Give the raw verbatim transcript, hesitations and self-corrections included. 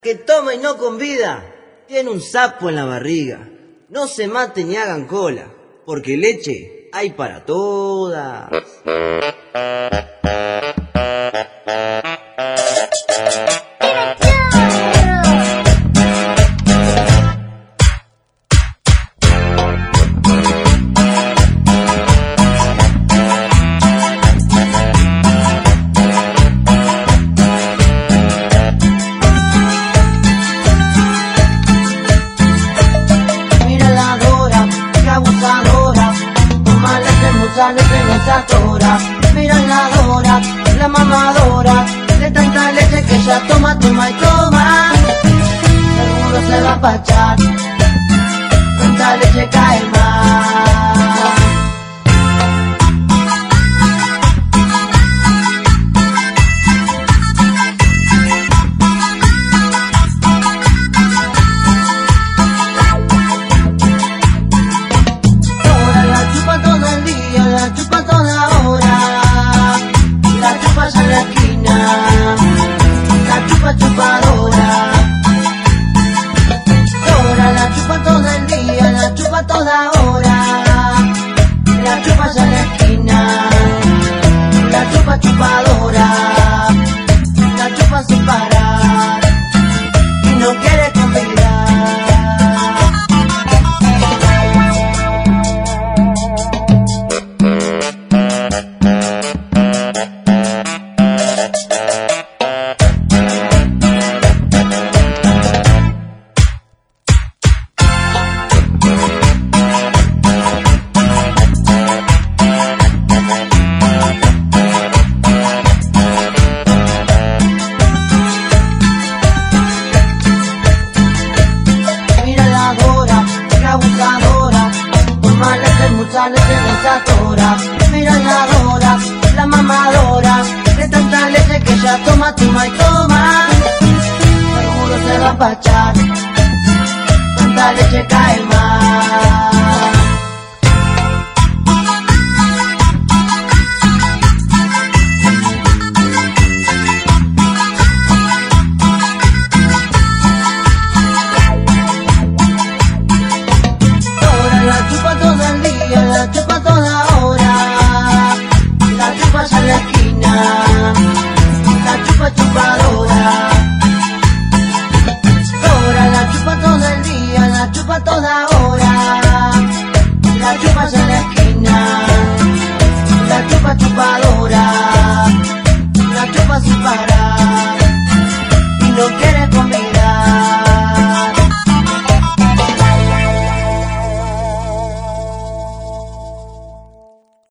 Que toma y no convida, tiene un sapo en la barriga. No se maten ni hagan cola, porque leche hay para todas. Mira la Dora, la mamadora, de tanta leche que ella toma, toma y toma. Seguro se va a pachar, tanta leche cae mal. Dora la chupa todo el día, la chupa toda hora. La chupa ya en la esquina, la chupa chupadora. Dora la chupa todo el día, la chupa toda hora. La chupa ya en la esquina, la chupa chupadora. La chupa sin parar y no quiere convidar. Mira la Dora, la mamadora, de tanta leche que ella toma, toma y toma. Seguro se va a pachar, tanta leche cae mal. Dora la chupa todo el día, la chupa toda hora. La chupa ya en la esquina, la chupa chupadora. Dora la chupa todo el día, la chupa toda hora.